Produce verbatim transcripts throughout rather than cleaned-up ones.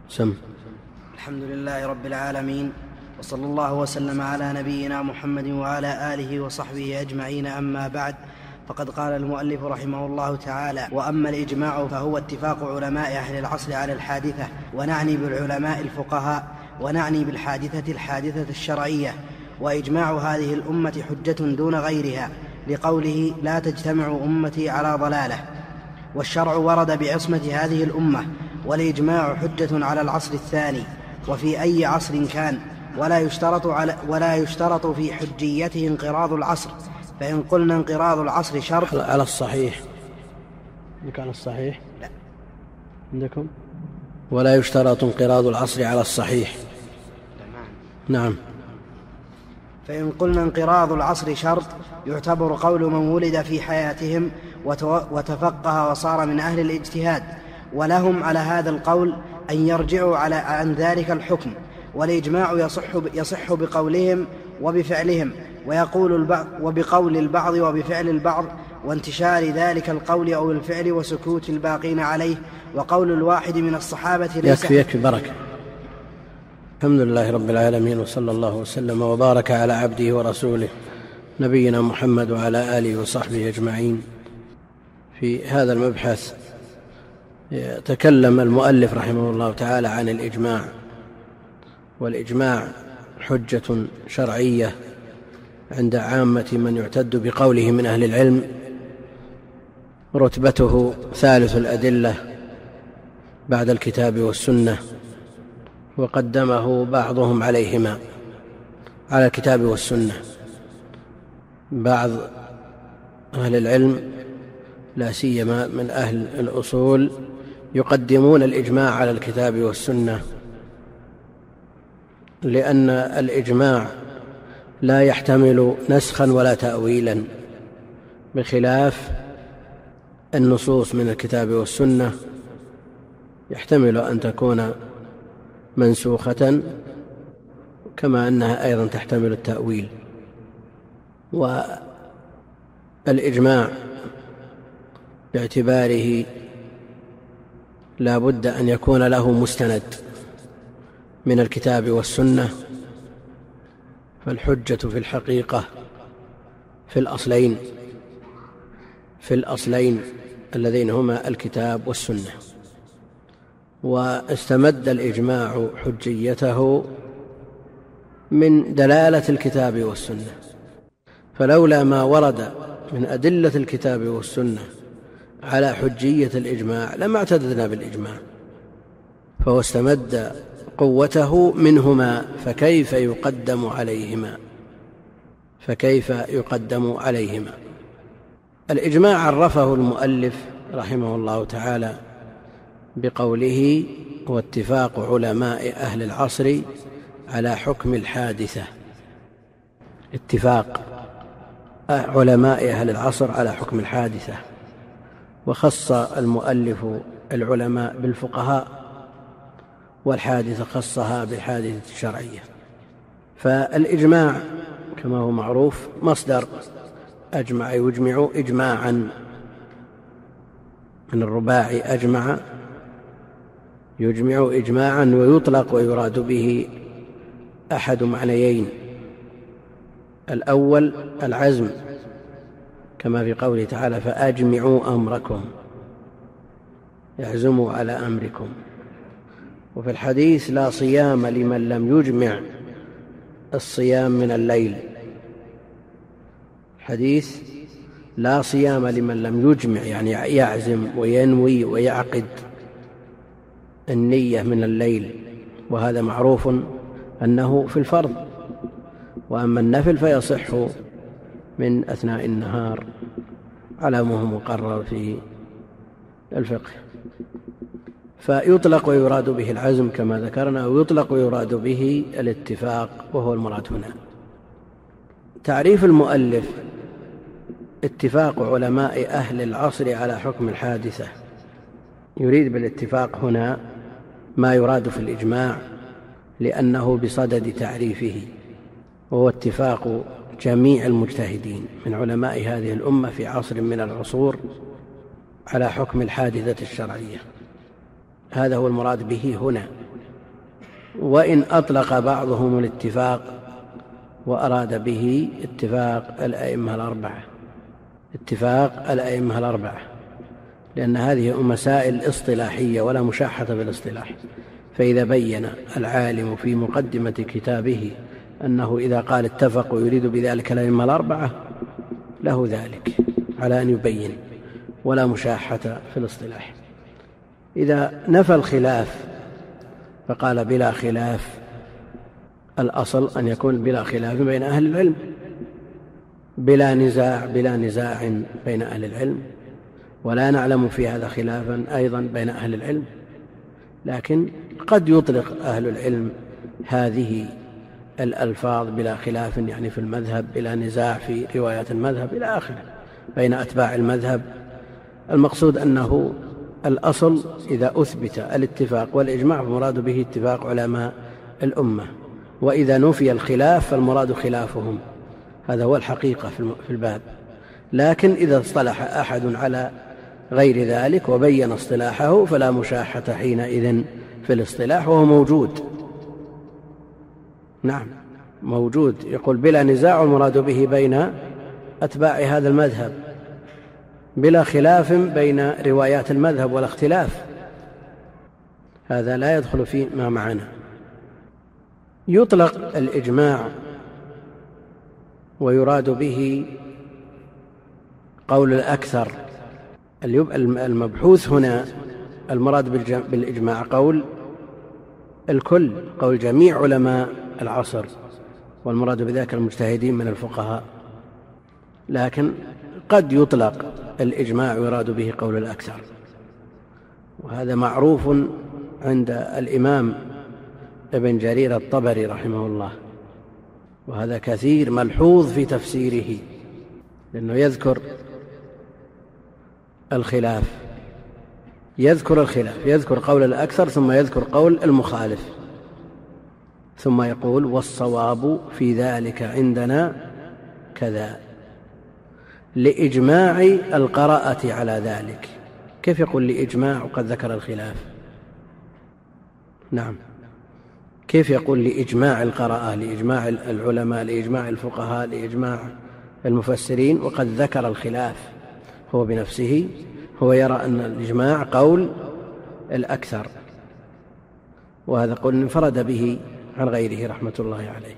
سم. الحمد لله رب العالمين، وصلى الله وسلم على نبينا محمد وعلى آله وصحبه أجمعين. أما بعد، فقد قال المؤلف رحمه الله تعالى: وأما الإجماع فهو اتفاق علماء أهل العصر على الحادثة، ونعني بالعلماء الفقهاء، ونعني بالحادثة الحادثة الشرعية. وإجماع هذه الأمة حجة دون غيرها، لقوله: لا تجتمع أمتي على ضلالة. والشرع ورد بعصمة هذه الأمة، والإجماع حجة على العصر الثاني وفي أي عصر كان، ولا يشترط, على ولا يشترط في حجيته انقراض العصر. فإن قلنا انقراض العصر شرط على الصحيح، كان الصحيح لا عندكم ولا يشترط انقراض العصر على الصحيح. نعم. فإن قلنا انقراض العصر شرط، يعتبر قول من ولد في حياتهم وتفقه وصار من أهل الاجتهاد، ولهم على هذا القول أن يرجعوا على عن ذلك الحكم. والإجماع يصح, يصح بقولهم وبفعلهم، ويقول البعض وبقول البعض وبفعل البعض، وانتشار ذلك القول أو الفعل وسكوت الباقين عليه. وقول الواحد من الصحابة ليس يكفي يكفي بركة. الحمد لله رب العالمين، وصلى الله وسلم وبارك على عبده ورسوله نبينا محمد وعلى آله وصحبه أجمعين. في هذا المبحث يتكلم المؤلف رحمه الله تعالى عن الإجماع. والإجماع حجة شرعية عند عامة من يعتد بقوله من أهل العلم، رتبته ثالث الأدلة بعد الكتاب والسنة، وقدمه بعضهم عليهما على الكتاب والسنة. بعض أهل العلم لا سيما من أهل الأصول يقدمون الإجماع على الكتاب والسنة، لأن الإجماع لا يحتمل نسخا ولا تأويلا، بخلاف النصوص من الكتاب والسنة يحتمل أن تكون منسوخة، كما أنها أيضا تحتمل التأويل. والإجماع باعتباره لا بد أن يكون له مستند من الكتاب والسنة، فالحجة في الحقيقة في الأصلين في الأصلين اللذين هما الكتاب والسنة. واستمد الإجماع حجيته من دلالة الكتاب والسنة، فلولا ما ورد من أدلة الكتاب والسنة على حجية الإجماع لما اعتددنا بالإجماع، فهو استمد قوته منهما، فكيف يقدم عليهما فكيف يقدم عليهما الإجماع عرفه المؤلف رحمه الله تعالى بقوله: واتفاق علماء أهل العصر على حكم الحادثة. اتفاق علماء أهل العصر على حكم الحادثة، وخص المؤلف العلماء بالفقهاء، والحادثة خصها بالحادثة الشرعية. فالإجماع كما هو معروف مصدر أجمع يجمع إجماعا، من الرباعي أجمع يجمع إجماعا، ويطلق ويراد به أحد معنيين: الأول العزم، كما في قوله تعالى: فأجمعوا أمركم، يعزموا على أمركم. وفي الحديث: لا صيام لمن لم يجمع الصيام من الليل. حديث لا صيام لمن لم يجمع، يعني يعزم وينوي ويعقد النية من الليل، وهذا معروف أنه في الفرض، وأما النفل فيصح من أثناء النهار على ما هو مقرر في الفقه. فيطلق ويراد به العزم كما ذكرنا، ويطلق ويراد به الاتفاق، وهو المراد هنا. تعريف المؤلف: اتفاق علماء أهل العصر على حكم الحادثة. يريد بالاتفاق هنا ما يراد في الإجماع، لأنه بصدد تعريفه، وهو اتفاق جميع المجتهدين من علماء هذه الأمة في عصر من العصور على حكم الحادثة الشرعية. هذا هو المراد به هنا، وإن أطلق بعضهم الاتفاق وأراد به اتفاق الأئمة الأربعة، اتفاق الأئمة الأربعة، لأن هذه مسائل اصطلاحية ولا مشاحة بالاصطلاح. فإذا بين العالم في مقدمة كتابه أنه إذا قال اتفقوا يريد بذلك الأئمة الأربعة له ذلك على أن يبين ولا مشاحة في الاصطلاح. إذا نفى الخلاف فقال بلا خلاف، الأصل أن يكون بلا خلاف بين أهل العلم، بلا نزاع بلا نزاع بين أهل العلم، ولا نعلم في هذا خلافا أيضا بين أهل العلم. لكن قد يطلق أهل العلم هذه الألفاظ بلا خلاف، يعني في المذهب بلا نزاع في روايات المذهب إلى آخره بين أتباع المذهب. المقصود أنه الأصل إذا أثبت الاتفاق والإجماع فالمراد به اتفاق علماء الأمة، وإذا نفي الخلاف فالمراد خلافهم. هذا هو الحقيقة في الباب. لكن إذا اصطلح أحد على غير ذلك وبين اصطلاحه فلا مشاحة حينئذ في الاصطلاح، وهو موجود. نعم موجود، يقول بلا نزاع المراد به بين أتباع هذا المذهب، بلا خلاف بين روايات المذهب ولا اختلاف، هذا لا يدخل في ما معنا. يطلق الإجماع ويراد به قول الأكثر. المبحوث هنا المراد بالإجماع قول الكل، قول جميع علماء العصر، والمراد بذلك المجتهدين من الفقهاء. لكن قد يطلق الإجماع ويراد به قول الأكثر، وهذا معروف عند الإمام ابن جرير الطبري رحمه الله، وهذا كثير ملحوظ في تفسيره، لأنه يذكر الخلاف يذكر الخلاف يذكر قول الأكثر ثم يذكر قول المخالف، ثم يقول والصواب في ذلك عندنا كذا، لإجماع القراءة على ذلك. كيف يقول لإجماع وقد ذكر الخلاف؟ نعم، كيف يقول لإجماع القراءة، لإجماع العلماء، لإجماع الفقهاء، لإجماع المفسرين، وقد ذكر الخلاف؟ هو بنفسه هو يرى أن الإجماع قول الأكثر، وهذا قول انفرد به عن غيره رحمة الله عليه.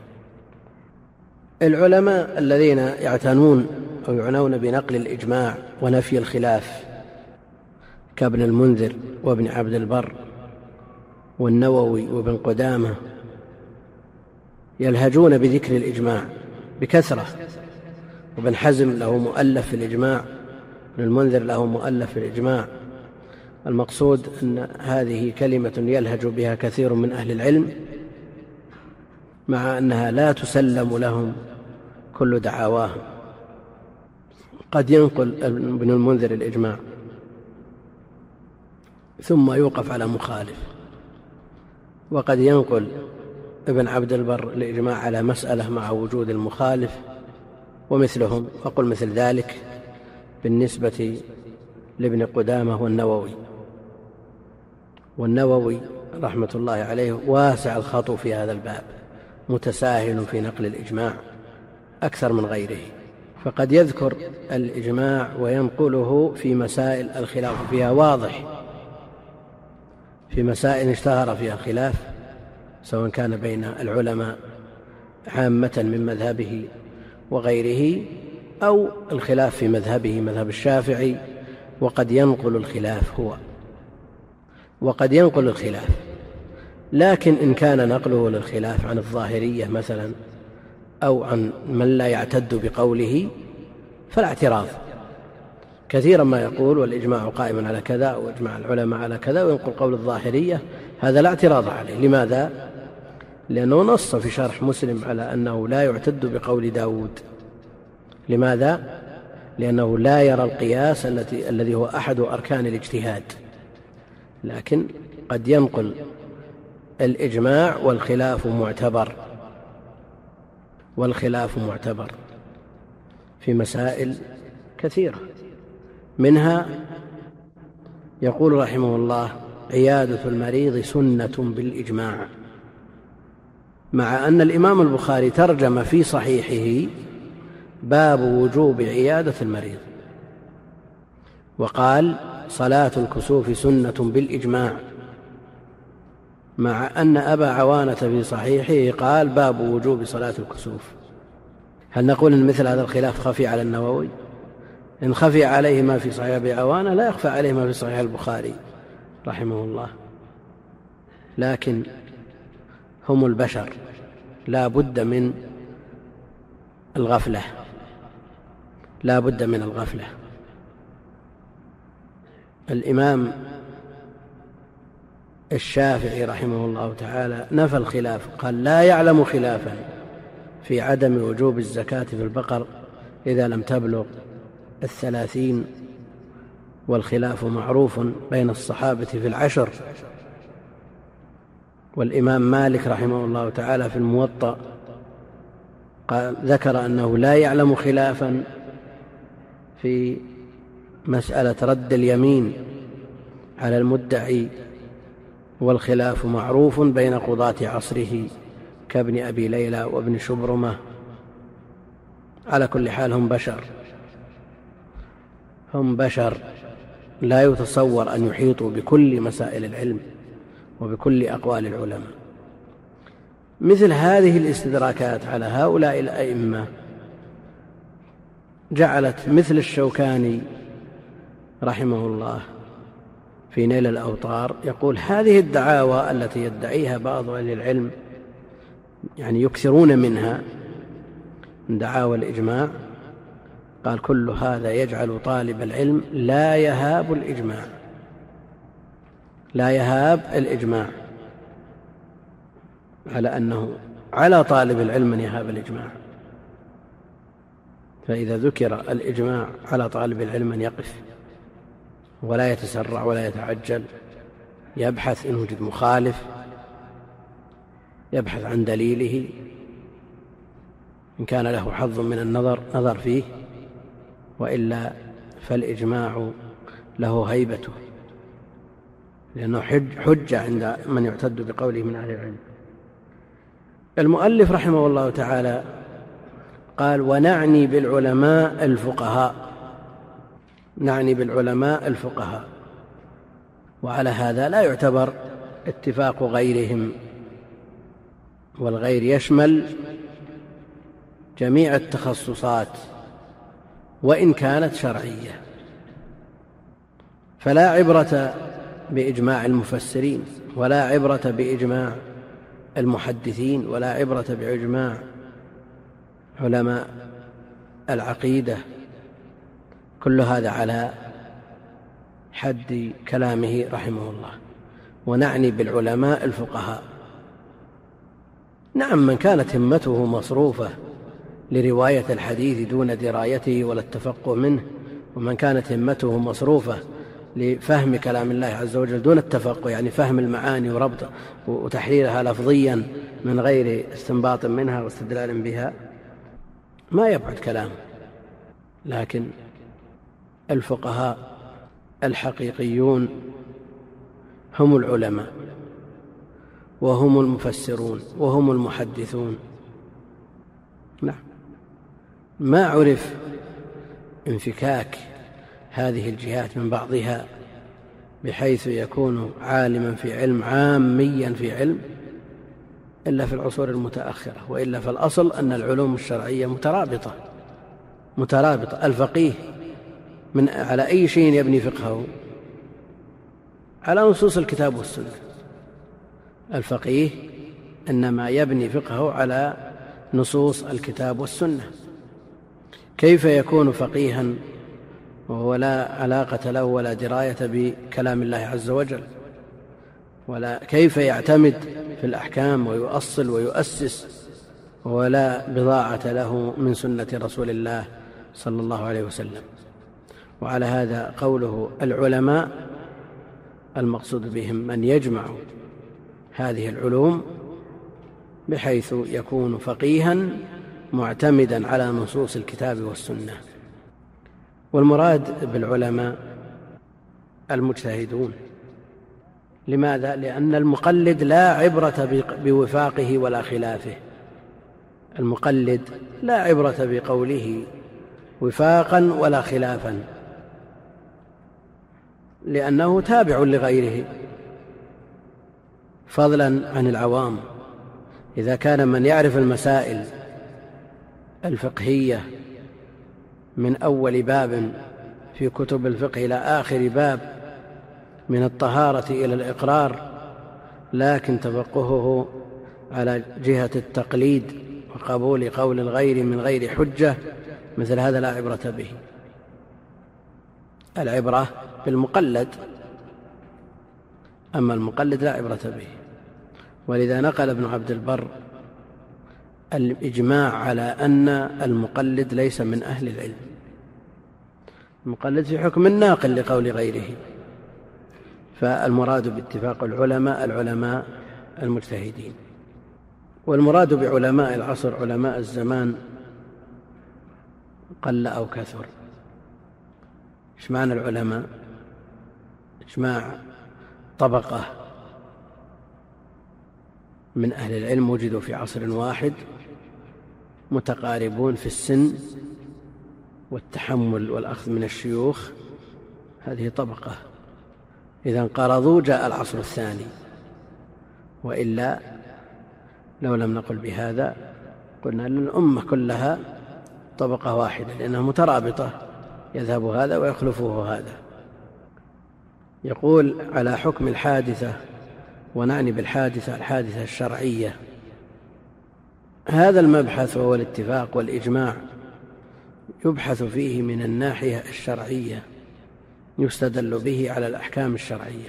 العلماء الذين يعتنون أو يعنون بنقل الإجماع ونفي الخلاف كابن المنذر وابن عبد البر والنووي وابن قدامة يلهجون بذكر الإجماع بكثرة، وابن حزم له مؤلف في الإجماع، ابن المنذر له مؤلف في الإجماع. المقصود أن هذه كلمة يلهج بها كثير من أهل العلم، مع أنها لا تسلم لهم كل دعواهم. قد ينقل ابن المنذر الإجماع ثم يوقف على مخالف، وقد ينقل ابن عبد البر الإجماع على مسألة مع وجود المخالف ومثلهم، وقل مثل ذلك بالنسبة لابن قدامة والنووي. والنووي رحمة الله عليه واسع الخطو في هذا الباب، متساهل في نقل الإجماع أكثر من غيره، فقد يذكر الإجماع وينقله في مسائل الخلاف فيها واضح، في مسائل اشتهر فيها الخلاف سواء كان بين العلماء عامة من مذهبه وغيره، أو الخلاف في مذهبه مذهب الشافعي، وقد ينقل الخلاف هو وقد ينقل الخلاف. لكن إن كان نقله للخلاف عن الظاهرية مثلا أو عن من لا يعتد بقوله فلا اعتراض. كثيرا ما يقول والإجماع قائم على كذا وإجماع العلماء على كذا وينقل قول الظاهرية، هذا لا اعتراض عليه. لماذا؟ لأنه نص في شرح مسلم على أنه لا يعتد بقول داود. لماذا؟ لأنه لا يرى القياس التي الذي هو أحد أركان الاجتهاد. لكن قد ينقل الإجماع والخلاف معتبر والخلاف معتبر في مسائل كثيرة. منها يقول رحمه الله: عيادة المريض سنة بالإجماع. مع أن الإمام البخاري ترجم في صحيحه باب وجوب عيادة المريض، وقال صلاة الكسوف سنة بالإجماع، مع أن أبا عوانة في صحيحه قال باب وجوب صلاة الكسوف. هل نقول أن مثل هذا الخلاف خفي على النووي؟ إن خفي عليه ما في صحيح أبي عوانة لا يخفى عليه ما في صحيح البخاري رحمه الله. لكن هم البشر لا بد من الغفلة، لا بد من الغفلة. الإمام الشافعي رحمه الله تعالى نفى الخلاف، قال لا يعلم خلافا في عدم وجوب الزكاة في البقر إذا لم تبلغ الثلاثين، والخلاف معروف بين الصحابة في العشر. والإمام مالك رحمه الله تعالى في الموطأ قال ذكر أنه لا يعلم خلافا في مسألة رد اليمين على المدعي، والخلاف معروف بين قضاة عصره كابن أبي ليلى وابن شبرمة. على كل حال هم بشر، هم بشر لا يتصور أن يحيطوا بكل مسائل العلم وبكل أقوال العلماء. مثل هذه الاستدراكات على هؤلاء الأئمة جعلت مثل الشوكاني رحمه الله في نيل الأوطار يقول هذه الدعاوى التي يدعيها بعض أهل العلم، يعني يكثرون منها من دعاوى الإجماع، قال كل هذا يجعل طالب العلم لا يهاب الإجماع، لا يهاب الإجماع، على أنه على طالب العلم أن يهاب الإجماع. فإذا ذكر الإجماع على طالب العلم أن يقف ولا يتسرع ولا يتعجل، يبحث إن وجد مخالف، يبحث عن دليله، إن كان له حظ من النظر نظر فيه، وإلا فالإجماع له هيبته، لأنه حجة عند من يعتد بقوله من أهل العلم. المؤلف رحمه الله تعالى قال ونعني بالعلماء الفقهاء، نعني بالعلماء الفقهاء، وعلى هذا لا يعتبر اتفاق غيرهم، والغير يشمل جميع التخصصات وإن كانت شرعية. فلا عبرة بإجماع المفسرين، ولا عبرة بإجماع المحدثين، ولا عبرة بإجماع علماء العقيدة، كل هذا على حد كلامه رحمه الله. ونعني بالعلماء الفقهاء، نعم من كانت همته مصروفة لرواية الحديث دون درايته ولا التفقه منه، ومن كانت همته مصروفة لفهم كلام الله عز وجل دون التفقه، يعني فهم المعاني وربط وتحريرها لفظيا من غير استنباط منها واستدلال بها، ما يبعد كلامه. لكن الفقهاء الحقيقيون هم العلماء، وهم المفسرون، وهم المحدثون. نعم، ما عرف انفكاك هذه الجهات من بعضها بحيث يكون عالما في علم عاميا في علم إلا في العصور المتأخرة، وإلا فالأصل أن العلوم الشرعية مترابطة مترابطة. الفقيه من على أي شيء يبني فقهه؟ على نصوص الكتاب والسنة. الفقيه إنما يبني فقهه على نصوص الكتاب والسنة. كيف يكون فقيها وهو لا علاقة له ولا دراية بكلام الله عز وجل؟ ولا كيف يعتمد في الأحكام ويؤصل ويؤسس ولا بضاعة له من سنة رسول الله صلى الله عليه وسلم؟ وعلى هذا قوله العلماء المقصود بهم من يجمع هذه العلوم بحيث يكون فقيها معتمدا على نصوص الكتاب والسنة. والمراد بالعلماء المجتهدون لماذا؟ لأن المقلد لا عبرة بوفاقه ولا خلافه. المقلد لا عبرة بقوله وفاقا ولا خلافا، لأنه تابع لغيره، فضلا عن العوام. إذا كان من يعرف المسائل الفقهية من أول باب في كتب الفقه إلى آخر باب، من الطهارة إلى الإقرار، لكن تفقهه على جهة التقليد وقبول قول الغير من غير حجة، مثل هذا لا عبرة به. العبرة بالمقلد، أما المقلد لا عبرة به. ولذا نقل ابن عبد البر الإجماع على أن المقلد ليس من أهل العلم. المقلد في حكم الناقل لقول غيره. فالمراد باتفاق العلماء العلماء المجتهدين. والمراد بعلماء العصر علماء الزمان قل أو كثر. إيش معنى العلماء؟ إجماع طبقة من أهل العلم وجدوا في عصر واحد، متقاربون في السن والتحمل والأخذ من الشيوخ، هذه طبقة. إذا انقرضوا جاء العصر الثاني، وإلا لو لم نقل بهذا قلنا أن الأمة كلها طبقة واحدة، لأنها مترابطة، يذهب هذا ويخلفه هذا. يقول على حكم الحادثة، ونعني بالحادثة الحادثة الشرعية. هذا المبحث وهو الاتفاق والإجماع يبحث فيه من الناحية الشرعية، يستدل به على الأحكام الشرعية،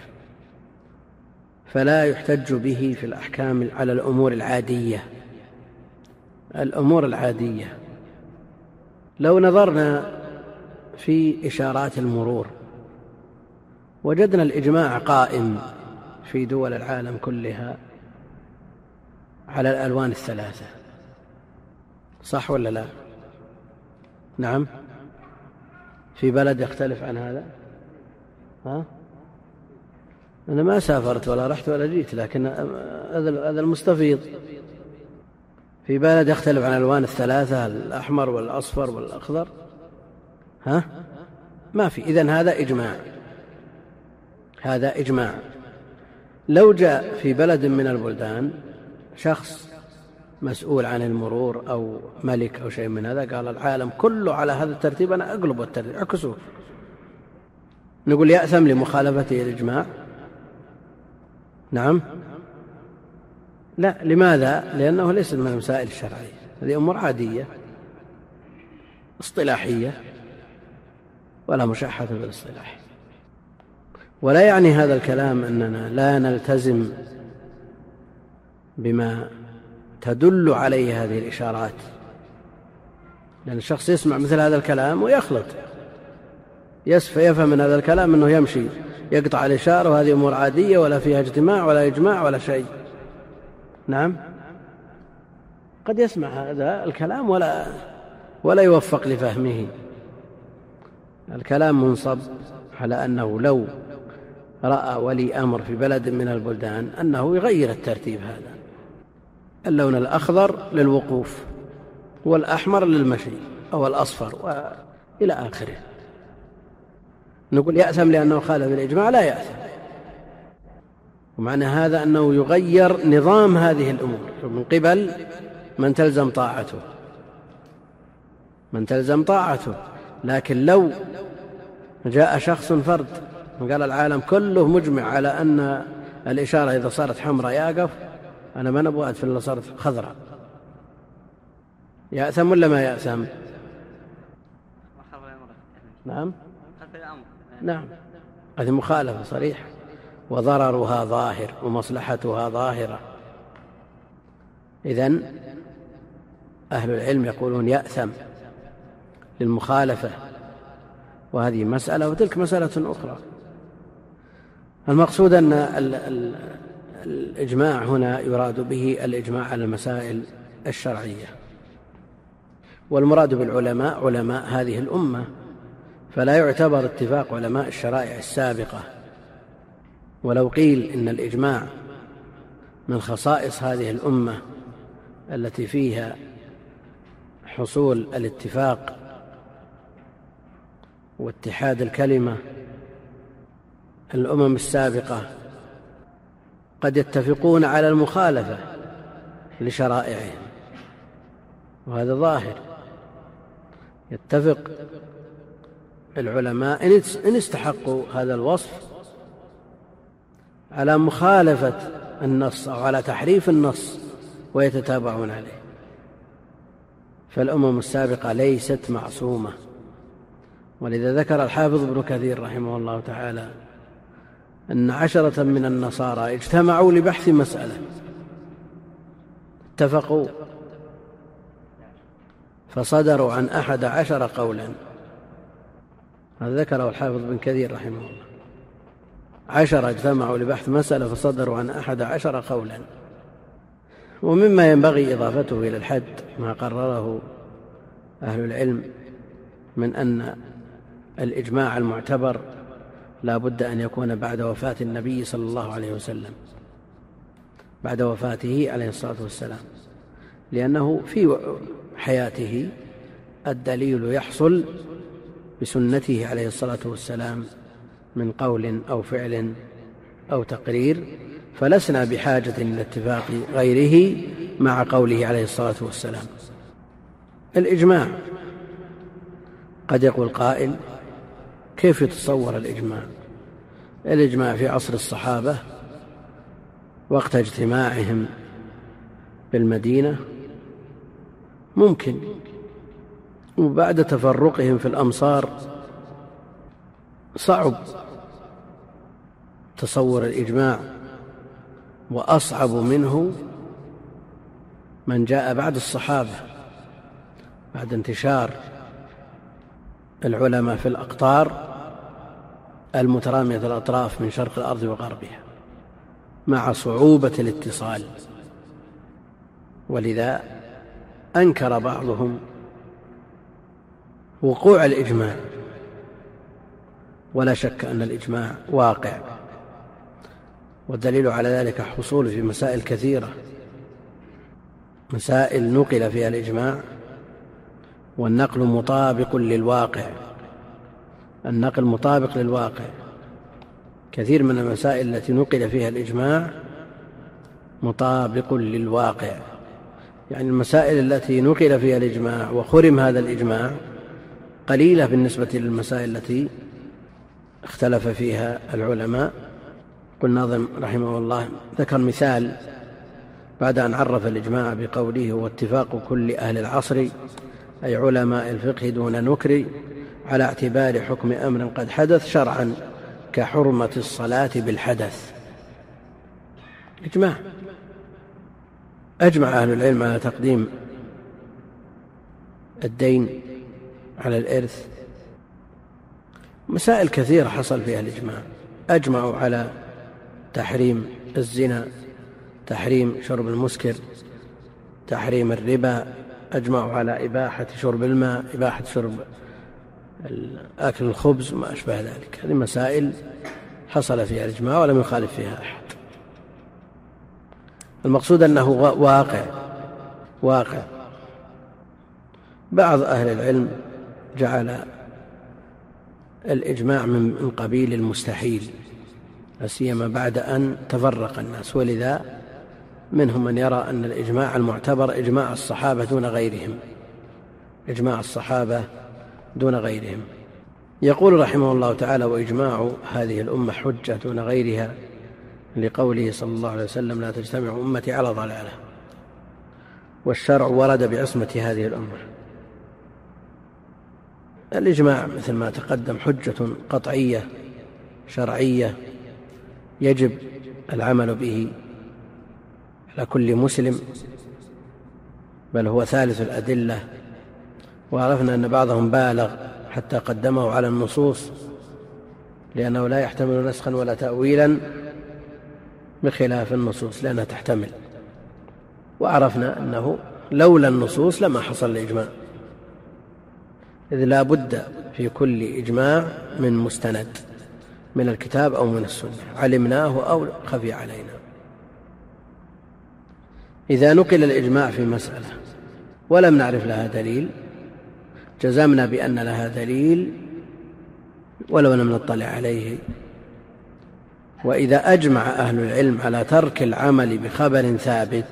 فلا يحتج به في الأحكام على الأمور العادية. الأمور العادية لو نظرنا في إشارات المرور وجدنا الإجماع قائم في دول العالم كلها على الألوان الثلاثة، صح ولا لا؟ نعم. في بلد يختلف عن هذا؟ ها؟ أنا ما سافرت ولا رحت ولا جيت، لكن هذا المستفيض. في بلد يختلف عن الألوان الثلاثة، الأحمر والأصفر والأخضر؟ ها؟ ما في. إذن هذا إجماع، هذا إجماع. لو جاء في بلد من البلدان شخص مسؤول عن المرور أو ملك أو شيء من هذا، قال العالم كله على هذا الترتيب، أنا أقلب الترتيب، أعكسه، نقول يأثم لمخالفته الإجماع؟ نعم. لا. لماذا؟ لأنه ليس من المسائل الشرعية، هذه أمور عادية اصطلاحية ولا مشاحة في الاصطلاح. ولا يعني هذا الكلام أننا لا نلتزم بما تدل عليه هذه الإشارات، لأن الشخص يسمع مثل هذا الكلام ويخلط، يفهم من هذا الكلام أنه يمشي يقطع الإشارة وهذه أمور عادية ولا فيها اجتماع ولا إجماع ولا شيء. نعم. قد يسمع هذا الكلام ولا ولا يوفق لفهمه. الكلام منصب على أنه لو رأى ولي أمر في بلد من البلدان أنه يغير الترتيب هذا، اللون الأخضر للوقوف والأحمر للمشي أو الأصفر وإلى آخره، نقول يأثم لأنه خالف الإجماع؟ لا يأثم. ومعنى هذا أنه يغير نظام هذه الأمور من قبل من تلزم طاعته، من تلزم طاعته. لكن لو جاء شخص فرد وقال العالم كله مجمع على أن الإشارة إذا صارت حمراء يقف، أنا ما نبغى أدفل إلا صارت خضراء، يأثم ولا ما يأثم؟ نعم. نعم، هذه مخالفة صريحة، وضررها ظاهر ومصلحتها ظاهرة. إذن أهل العلم يقولون يأثم للمخالفة، وهذه مسألة وتلك مسألة أخرى. المقصود أن الإجماع هنا يراد به الإجماع على المسائل الشرعية، والمراد بالعلماء علماء هذه الأمة، فلا يعتبر اتفاق علماء الشرائع السابقة ولو قيل إن الإجماع من خصائص هذه الأمة التي فيها حصول الاتفاق واتحاد الكلمة، الأمم السابقة قد يتفقون على المخالفة لشرائعهم، وهذا ظاهر. يتفق العلماء إن استحقوا هذا الوصف على مخالفة النص أو على تحريف النص ويتتابعون عليه. فالأمم السابقة ليست معصومة، ولذا ذكر الحافظ ابن كثير رحمه الله تعالى أن عشرة من النصارى اجتمعوا لبحث مسألة، اتفقوا فصدروا عن أحد عشر قولا. هذا ذكره الحافظ ابن كثير رحمه الله. عشرة اجتمعوا لبحث مسألة فصدروا عن أحد عشر قولا. ومما ينبغي إضافته إلى الحد ما قرره أهل العلم من أن الإجماع المعتبر لا بد أن يكون بعد وفاة النبي صلى الله عليه وسلم، بعد وفاته عليه الصلاة والسلام، لأنه في حياته الدليل يحصل بسنته عليه الصلاة والسلام من قول أو فعل أو تقرير، فلسنا بحاجة إلى اتفاق غيره مع قوله عليه الصلاة والسلام. الإجماع قد يقول قائل: كيف يتصور الإجماع؟ الإجماع في عصر الصحابة وقت اجتماعهم بالمدينة ممكن، وبعد تفرقهم في الأمصار صعب تصور الإجماع، وأصعب منه من جاء بعد الصحابة بعد انتشار العلماء في الأقطار المترامية الأطراف من شرق الأرض وغربها، مع صعوبة الاتصال. ولذا أنكر بعضهم وقوع الإجماع، ولا شك أن الإجماع واقع، والدليل على ذلك حصول في مسائل كثيرة، مسائل نقل فيها الإجماع، والنقل مطابق للواقع، النقل مطابق للواقع. كثير من المسائل التي نقل فيها الإجماع مطابق للواقع، يعني المسائل التي نقل فيها الإجماع وخرم هذا الإجماع قليلة بالنسبة للمسائل التي اختلف فيها العلماء. قل ناظم رحمه الله ذكر مثال بعد أن عرف الإجماع بقوله: هو اتفاق كل أهل العصر، أي علماء الفقه دون نكر، على اعتبار حكم أمر قد حدث شرعا كحرمة الصلاة بالحدث. إجماع، أجمع أهل العلم على تقديم الدين على الإرث. مسائل كثيرة حصل فيها الإجماع، أجمعوا على تحريم الزنا، تحريم شرب المسكر، تحريم الربا، أجمعوا على إباحة شرب الماء، إباحة شرب أكل الخبز وما أشبه ذلك. هذه مسائل حصل فيها الإجماع ولم يخالف فيها أحد. المقصود أنه واقع واقع. بعض أهل العلم جعل الإجماع من قبيل المستحيل، لا سيما بعد أن تفرق الناس، ولذا منهم من يرى أن الإجماع المعتبر إجماع الصحابة دون غيرهم، إجماع الصحابة دون غيرهم. يقول رحمه الله تعالى: وإجماع هذه الأمة حجة دون غيرها، لقوله صلى الله عليه وسلم: لا تجتمع أمتي على ضلالة. والشرع ورد بعصمة هذه الأمة. الإجماع مثل ما تقدم حجة قطعية شرعية يجب العمل به على كل مسلم، بل هو ثالث الأدلة. وعرفنا أن بعضهم بالغ حتى قدمه على النصوص، لأنه لا يحتمل نسخا ولا تأويلا بخلاف النصوص لأنها تحتمل. وعرفنا أنه لولا النصوص لما حصل الإجماع، إذ لا بد في كل إجماع من مستند، من الكتاب أو من السنة، علمناه أو خفي علينا. إذا نقل الإجماع في مسألة ولم نعرف لها دليل جزمنا بأن لها دليل ولو لم نطلع عليه. وإذا أجمع أهل العلم على ترك العمل بخبر ثابت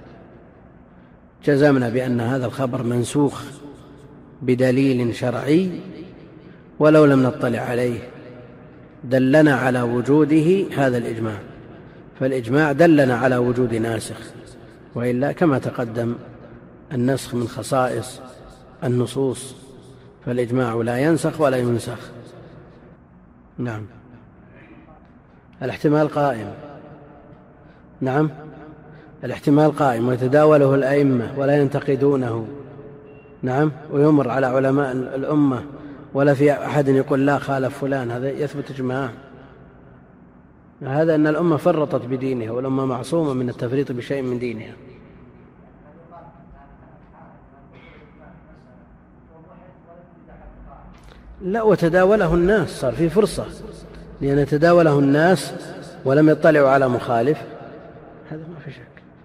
جزمنا بأن هذا الخبر منسوخ بدليل شرعي ولو لم نطلع عليه، دلنا على وجوده هذا الإجماع، فالإجماع دلنا على وجود ناسخ، وإلا كما تقدم النسخ من خصائص النصوص، فالإجماع لا ينسخ ولا ينسخ. نعم، الاحتمال قائم. نعم، الاحتمال قائم ويتداوله الأئمة ولا ينتقدونه. نعم، ويمر على علماء الأمة ولا في أحد يقول لا خالف فلان، هذا يثبت إجماع. هذا أن الأمة فرطت بدينها، والأمة معصومة من التفريط بشيء من دينها. لا، وتداوله الناس، صار في فرصة لأن يتداوله الناس ولم يطلعوا على مخالف، هذا ما في شك.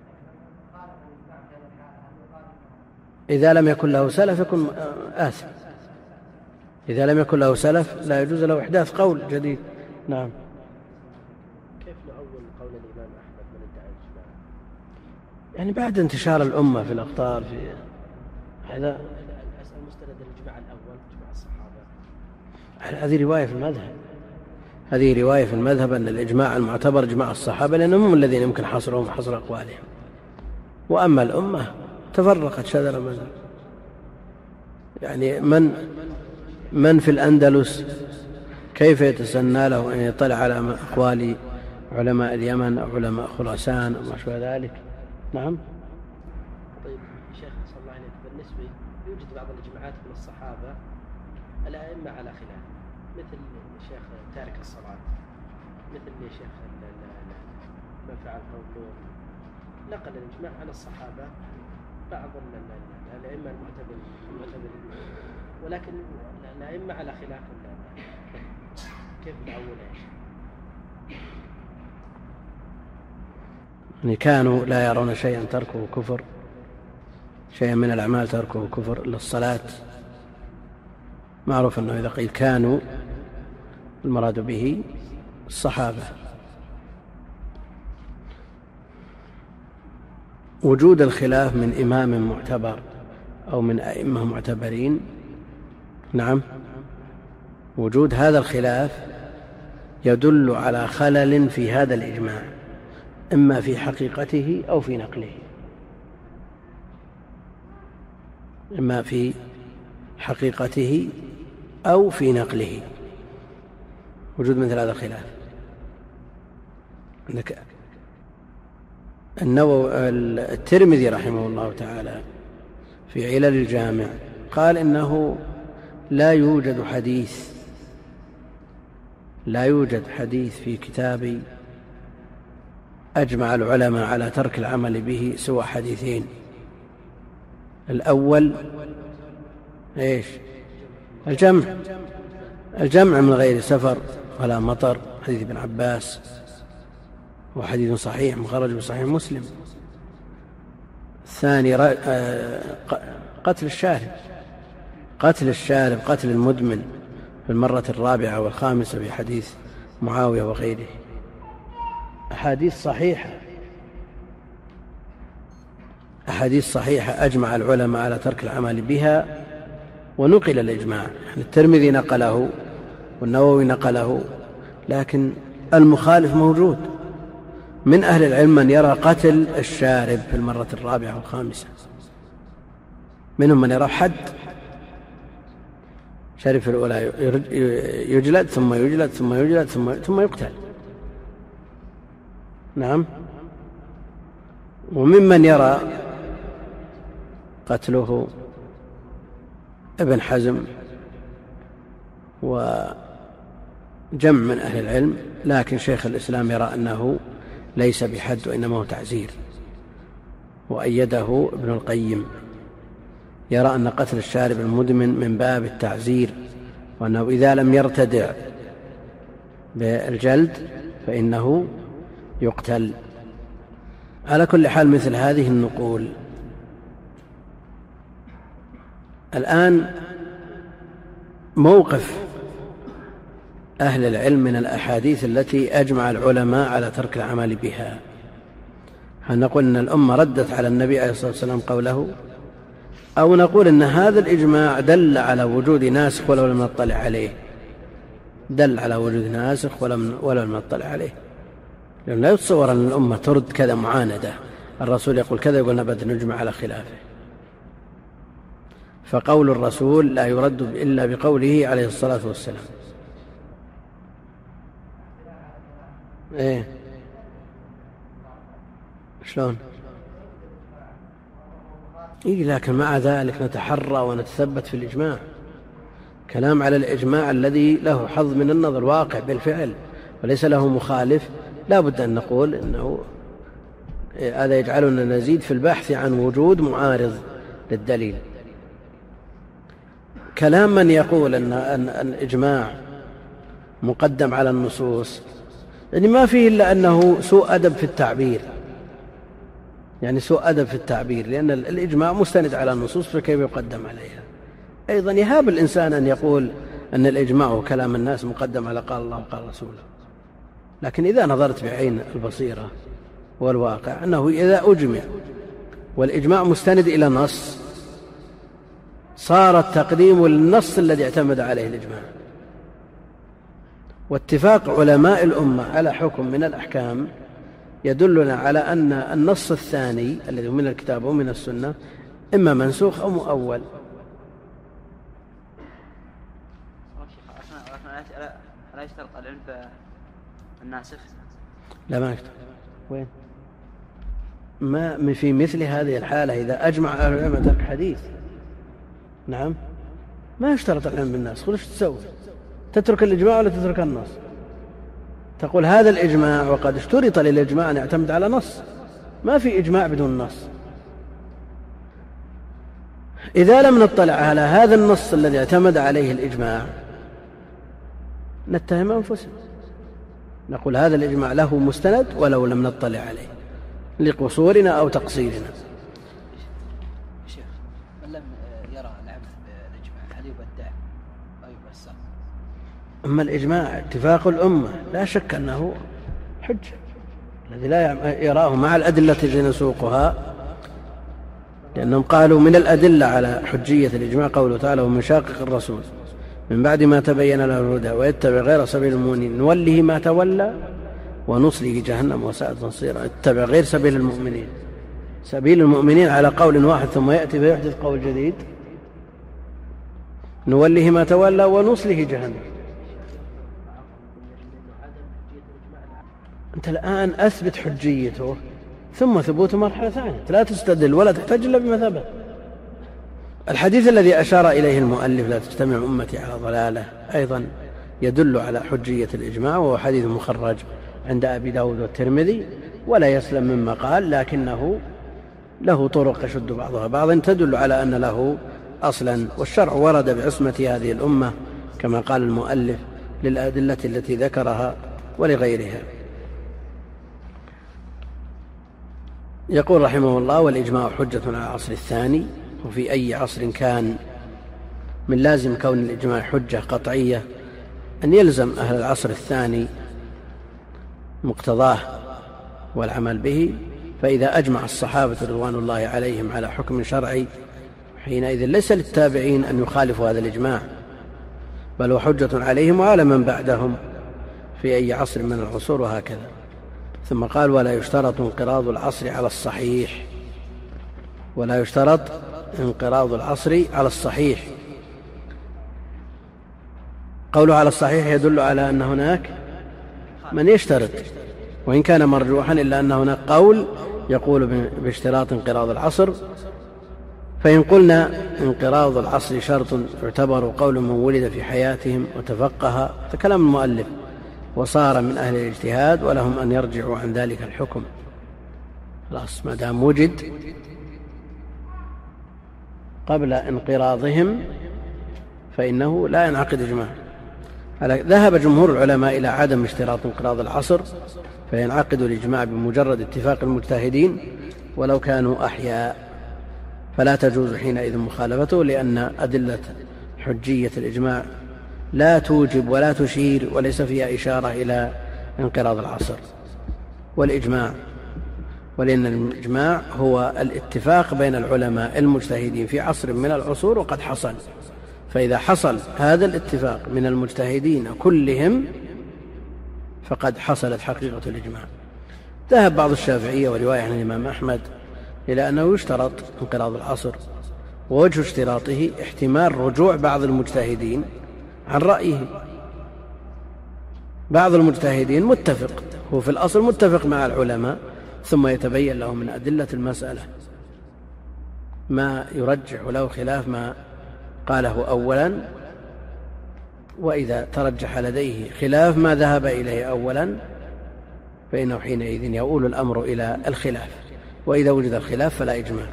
إذا لم يكن له سلف يكون آثم، إذا لم يكن له سلف لا يجوز له إحداث قول جديد. نعم. كيف نؤول قول الإمام أحمد من ادعى الإجماع؟ يعني بعد انتشار الأمة في الأقطار في هذا أسأل مستند الإجماع الأول إجماع الصحابة. هذه رواية في المذهب، هذه رواية في المذهب أن الإجماع المعتبر إجماع الصحابة، لأنهم هم الذين يمكن حصرهم حصر أقوالهم. وأما الأمة تفرقت شذر من يعني من من في الأندلس كيف يتسنى له أن يطلع على أقوال علماء اليمن أو علماء خراسان أو ما شابه ذلك. نعم. طيب شيخ صلى الله عليه وسلم، بالنسبة يوجد بعض الإجماعات من الصحابة الأئمة على خلاف، مثل شيخ تارك الصلاة، مثل شيخ ما فعل قوله، نقل الإجماع عن الصحابة بعض الأئمة المعتبرين، ولكن الأئمة على خلاف. كيف نعولها؟ يعني كانوا لا يرون شيئا تركه كفر، شيئا من الأعمال تركه كفر إلا الصلاة. معروف أنه إذا قيل كانوا المراد به الصحابة. وجود الخلاف من إمام معتبر أو من أئمة معتبرين، نعم، وجود هذا الخلاف يدل على خلل في هذا الإجماع، إما في حقيقته أو في نقله، إما في حقيقته أو في نقله، وجود مثل هذا الخلاف. النووي الترمذي رحمه الله تعالى في علل الجامع قال إنه لا يوجد حديث لا يوجد حديث في كتابي أجمع العلماء على ترك العمل به سوى حديثين. الأول إيش؟ الجمع الجمع من غير سفر ولا مطر، حديث ابن عباس، وحديث صحيح مخرج بصحيح مسلم. الثاني قتل الشارب قتل الشارب قتل المدمن في المرة الرابعة والخامسة في حديث معاوية وغيره. أحاديث صحيحة أحاديث صحيحة أجمع العلماء على ترك العمل بها ونقل الإجماع. يعني الترمذي نقله والنووي نقله، لكن المخالف موجود من أهل العلم من يرى قتل الشارب في المرة الرابعة والخامسة، منهم من يرى حد شارب في الأولى يجلد ثم يجلد ثم يجلد ثم, ثم يقتل. نعم. وممن يرى قتله ابن حزم وجمع من أهل العلم، لكن شيخ الإسلام يرى أنه ليس بحد وإنما هو تعزير، وأيده ابن القيم، يرى أن قتل الشارب المدمن من باب التعزير، وأنه إذا لم يرتدع بالجلد فإنه يقتل. على كل حال مثل هذه النقول الآن موقف أهل العلم من الأحاديث التي أجمع العلماء على ترك العمل بها. هل نقول أن الأمة ردت على النبي عليه الصلاة والسلام قوله، أو نقول أن هذا الإجماع دل على وجود ناسخ ولو لم نطلع عليه، دل على وجود ناسخ ولو لم نطلع عليه، لأن لا يتصور أن الأمة ترد كذا معاندة، الرسول يقول كذا يقول نبت نجمع على خلافه. فقول الرسول لا يرد إلا بقوله عليه الصلاة والسلام. إيه شلون؟ إيه لكن مع ذلك نتحرى ونتثبت في الإجماع، كلام على الإجماع الذي له حظ من النظر واقع بالفعل وليس له مخالف، لا بد أن نقول إنه هذا يجعلنا نزيد في البحث عن وجود معارض للدليل. كلام من يقول أن الإجماع مقدم على النصوص يعني ما فيه إلا أنه سوء أدب في التعبير، يعني سوء أدب في التعبير، لأن الإجماع مستند على النصوص فكيف يقدم عليها. أيضا يهاب الإنسان أن يقول أن الإجماع وكلام الناس مقدم على قال الله وقال رسوله، لكن إذا نظرت بعين البصيرة والواقع أنه إذا أجمع والإجماع مستند إلى نص صار التقديم للنص الذي اعتمد عليه الإجماع. واتفاق علماء الأمة على حكم من الأحكام يدلنا على أن النص الثاني الذي من الكتاب ومن السنة إما منسوخ أو مؤول. لا يشترط العلم بالناسخ؟ لا ما يشترط. وين؟ ما في مثل هذه الحالة إذا أجمع أهل العلم ترك حديث، نعم ما يشترط العلم بالناسخ. وش تسوي؟ تترك الإجماع ولا تترك النص؟ تقول هذا الإجماع وقد اشترط للإجماع أن يعتمد على نص، ما في إجماع بدون نص. إذا لم نطلع على هذا النص الذي اعتمد عليه الإجماع نتهم أنفسنا، نقول هذا الإجماع له مستند ولو لم نطلع عليه لقصورنا أو تقصيرنا. شيخ من لم يرى العمل بالإجماع هل يبدع أو يفسر؟ أما الإجماع اتفاق الأمة لا شك أنه حجة، الذي لا يراه مع الأدلة التي نسوقها، لأنهم قالوا من الأدلة على حجية الإجماع قوله تعالى ومن شاقق الرسول من بعد ما تبين له الهدى ويتبع غير سبيل المؤمنين نوله ما تولى ونصله جهنم وساءت مصيرا. اتبع غير سبيل المؤمنين، سبيل المؤمنين على قول واحد ثم يأتي فيحدث قول جديد، نوله ما تولى ونصله جهنم. أنت الآن أثبت حجيته ثم ثبوت مرحلة ثانية، لا تستدل ولا تحتاج إلا بما ثبت. الحديث الذي أشار إليه المؤلف لا تجتمع أمتي على ضلالة أيضا يدل على حجية الإجماع، وهو حديث مخرج عند أبي داود والترمذي ولا يسلم مما قال، لكنه له طرق يشد بعضها بعضا تدل على أن له أصلا، والشرع ورد بعصمة هذه الأمة كما قال المؤلف للأدلة التي ذكرها ولغيرها. يقول رحمه الله والإجماع حجة على العصر الثاني، وفي أي عصر كان من لازم كون الإجماع حجة قطعية أن يلزم أهل العصر الثاني مقتضاه والعمل به، فإذا أجمع الصحابة رضوان الله عليهم على حكم شرعي حينئذ ليس للتابعين أن يخالفوا هذا الإجماع، بل هو حجة عليهم وعلى من بعدهم في أي عصر من العصور وهكذا. ثم قال ولا يشترط انقراض العصر على الصحيح، ولا يشترط انقراض العصر على الصحيح. قوله على الصحيح يدل على أن هناك من يشترط وإن كان مرجوحا، إلا أن هناك قول يقول باشتراط انقراض العصر. فإن قلنا انقراض العصر شرط يعتبر قول من ولد في حياتهم وتفقه، فكلام المؤلف وصار من أهل الاجتهاد ولهم أن يرجعوا عن ذلك الحكم. خلاص ما دام وجد قبل انقراضهم فإنه لا ينعقد إجماع. ذهب جمهور العلماء إلى عدم اشتراط انقراض العصر، فينعقد الإجماع بمجرد اتفاق المجتهدين ولو كانوا أحياء، فلا تجوز حينئذ مخالفته، لأن أدلة حجية الإجماع لا توجب ولا تشير وليس فيها إشارة إلى انقراض العصر والإجماع، ولأن الإجماع هو الاتفاق بين العلماء المجتهدين في عصر من العصور وقد حصل، فإذا حصل هذا الاتفاق من المجتهدين كلهم فقد حصلت حقيقة الإجماع. ذهب بعض الشافعية ورواية عن الإمام أحمد إلى أنه يشترط انقراض العصر، ووجه اشتراطه احتمال رجوع بعض المجتهدين عن رأيه. بعض المجتهدين متفق، هو في الأصل متفق مع العلماء، ثم يتبين له من أدلة المسألة ما يرجح له خلاف ما قاله أولا، وإذا ترجح لديه خلاف ما ذهب إليه أولا فإنه حينئذ يؤول الأمر إلى الخلاف، وإذا وجد الخلاف فلا إجماع،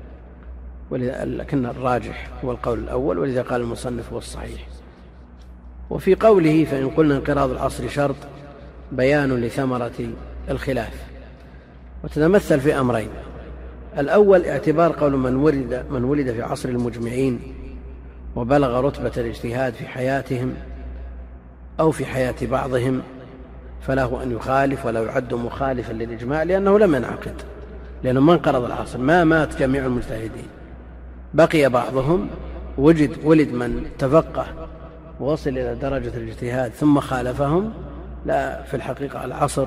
لكن الراجح هو القول الأول، ولذا قال المصنف هو الصحيح. وفي قوله فإن قلنا انقراض العصر شرط بيان لثمرة الخلاف، وتتمثل في أمرين: الأول اعتبار قول من ولد, من ولد في عصر المجمعين وبلغ رتبة الاجتهاد في حياتهم أو في حياة بعضهم فله أن يخالف ولا يعد مخالفا للإجماع، لأنه لم ينعقد، لأنه ما انقرض العصر، ما مات جميع المجتهدين، بقي بعضهم، وجد ولد من تفقه ووصل إلى درجة الاجتهاد ثم خالفهم. لا، في الحقيقة العصر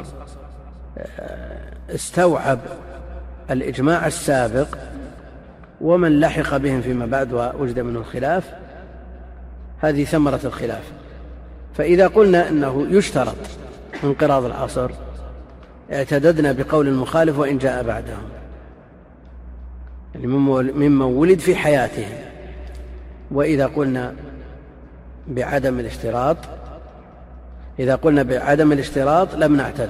استوعب الإجماع السابق، ومن لحق بهم فيما بعد ووجد منه الخلاف، هذه ثمرة الخلاف. فإذا قلنا إنه يشترط انقراض العصر اعتددنا بقول المخالف وإن جاء بعدهم، يعني ممن ولد في حياتهم. وإذا قلنا بعدم الاشتراط إذا قلنا بعدم الاشتراط لم نعتد.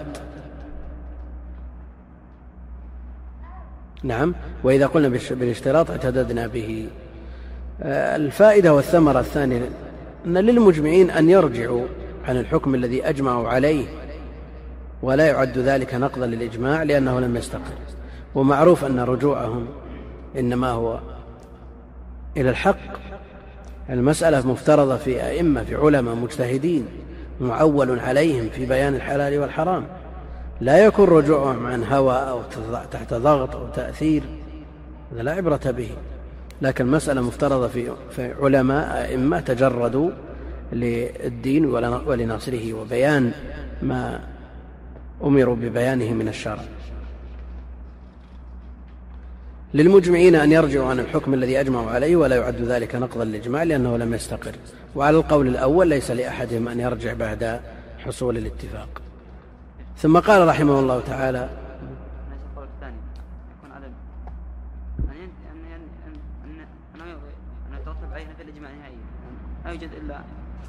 نعم، وإذا قلنا بالاشتراط اعتددنا به. الفائدة والثمرة الثانية أن للمجمعين أن يرجعوا عن الحكم الذي أجمعوا عليه، ولا يعد ذلك نقضا للإجماع لأنه لم يستقر. ومعروف أن رجوعهم إنما هو إلى الحق. المسألة مفترضة في أئمة، في علماء مجتهدين معول عليهم في بيان الحلال والحرام، لا يكون رجوعهم عن هوى أو تحت ضغط أو تأثير، هذا لا عبرة به. لكن المسألة مفترضة في علماء أئمة تجردوا للدين ولنصره وبيان ما أمروا ببيانه من الشرع. للمجمعين أن يرجعوا عن الحكم الذي أجمعوا عليه، ولا يعد ذلك نقضا للإجماع لأنه لم يستقر. وعلى القول الأول ليس لأحدهم أن يرجع بعد حصول الاتفاق. ثم قال رحمه الله تعالى: لا يوجد إلا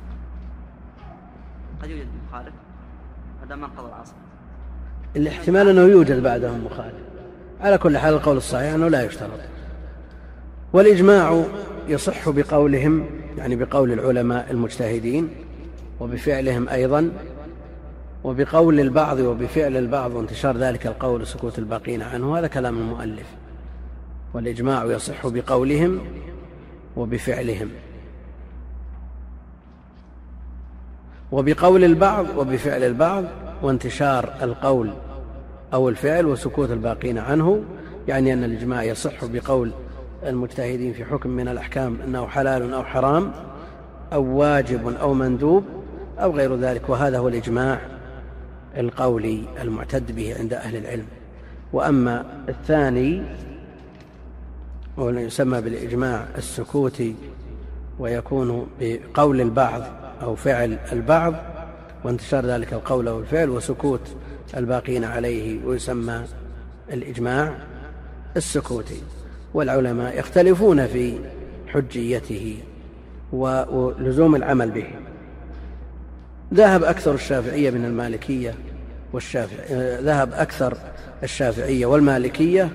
قد يوجد مخالف هذا ما انقضى العصر. الاحتمال أنه يوجد بعدهم مخالف. على كل حال القول الصحيح أنه لا يشترط. والإجماع يصح بقولهم، يعني بقول العلماء المجتهدين وبفعلهم أيضا، وبقول البعض وبفعل البعض وانتشار ذلك القول وسكوت الباقين عنه، هذا كلام المؤلف. والإجماع يصح بقولهم وبفعلهم، وبقول البعض وبفعل البعض وانتشار القول أو الفعل وسكوت الباقين عنه، يعني أن الإجماع يصح بقول المجتهدين في حكم من الأحكام أنه حلال أو حرام أو واجب أو مندوب أو غير ذلك، وهذا هو الإجماع القولي المعتد به عند أهل العلم. وأما الثاني وهو يسمى بالإجماع السكوتي، ويكون بقول البعض أو فعل البعض وانتشار ذلك القول أو الفعل وسكوت الباقين عليه، ويسمى الإجماع السكوتي. والعلماء يختلفون في حجيته ولزوم العمل به. ذهب أكثر الشافعية من المالكية والشافعي ذهب أكثر الشافعية والمالكية،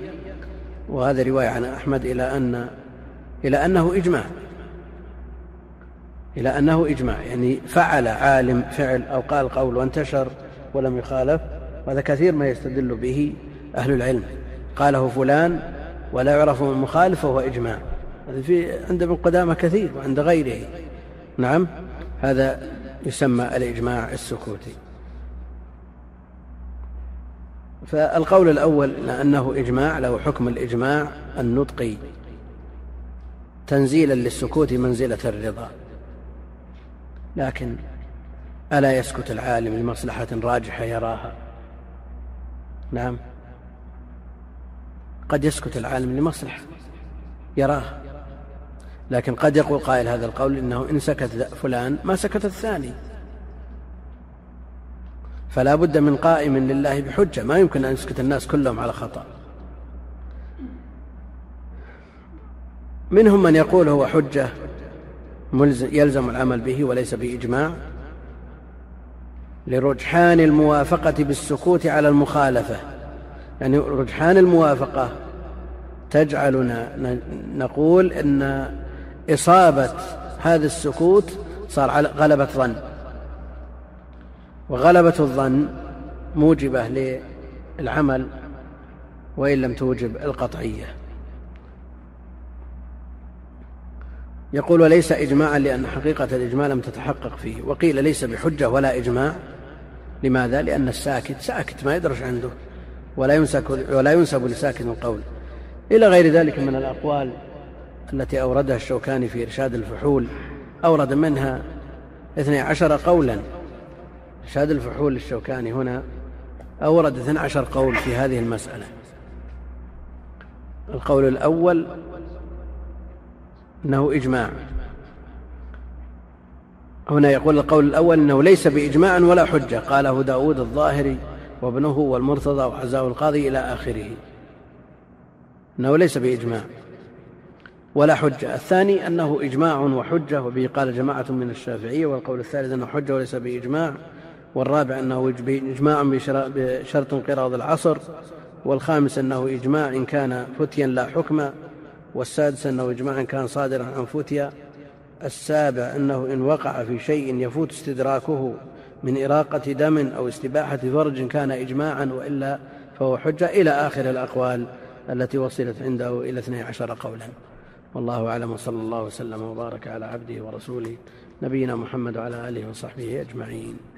وهذا رواية عن أحمد، إلى أن إلى أنه إجماع، إلى أنه إجماع، يعني فعل عالم فعل أو قال قول وانتشر ولم يخالف، وهذا كثير ما يستدل به أهل العلم، قاله فلان ولا يعرف من مخالف فهو إجماع. هذا في عند ابن قدامة كثير وعند غيره. نعم، هذا يسمى الإجماع السكوتي. فالقول الأول أنه إجماع له حكم الإجماع النطقي تنزيلا للسكوت منزلة الرضا، لكن ألا يسكت العالم لمصلحة راجحة يراها؟ نعم، قد يسكت العالم لمصلحة يراها، لكن قد يقول قائل هذا القول إنه إن سكت فلان ما سكت الثاني، فلا بد من قائم لله بحجة، ما يمكن أن يسكت الناس كلهم على خطأ. منهم من يقول هو حجة يلزم العمل به وليس بإجماع، لرجحان الموافقة بالسكوت على المخالفة، يعني رجحان الموافقة تجعلنا نقول إن إصابة هذا السكوت صار على غلبة ظن، وغلبة الظن موجبة للعمل وإن لم توجب القطعية. يقول وليس إجماعا لأن حقيقة الإجماع لم تتحقق فيه، وقيل ليس بحجة ولا إجماع. لماذا؟ لأن الساكت ساكت ما يدرش عنده، ولا ينسب, ولا ينسب لساكت القول، إلى غير ذلك من الأقوال التي أوردها الشوكاني في إرشاد الفحول، أورد منها اثني عشر قولا. إرشاد الفحول للشوكاني هنا أورد اثني عشر قول في هذه المسألة. القول الأول أنه إجماع، هنا يقول القول الأول أنه ليس بإجماع ولا حجة، قاله داود الظاهري وابنه والمرتضى وحزاء القاضي إلى آخره، أنه ليس بإجماع ولا حجة. الثاني أنه إجماع وحجة، وبه قال جماعة من الشافعية. والقول الثالث أنه حجة وليس بإجماع. والرابع أنه إجماع بشرط انقراض العصر. والخامس أنه إجماع إن كان فتيا لا حكم. والسادس أنه إجماع إن كان صادرا عن فتيا. السابع أنه إن وقع في شيء يفوت استدراكه من إراقة دم أو استباحة فرج كان إجماعا، وإلا فهو حجة، إلى آخر الأقوال التي وصلت عنده إلى اثني عشر قولا. والله أعلم، وصلى الله وسلم وبارك على عبده ورسوله نبينا محمد وعلى آله وصحبه أجمعين.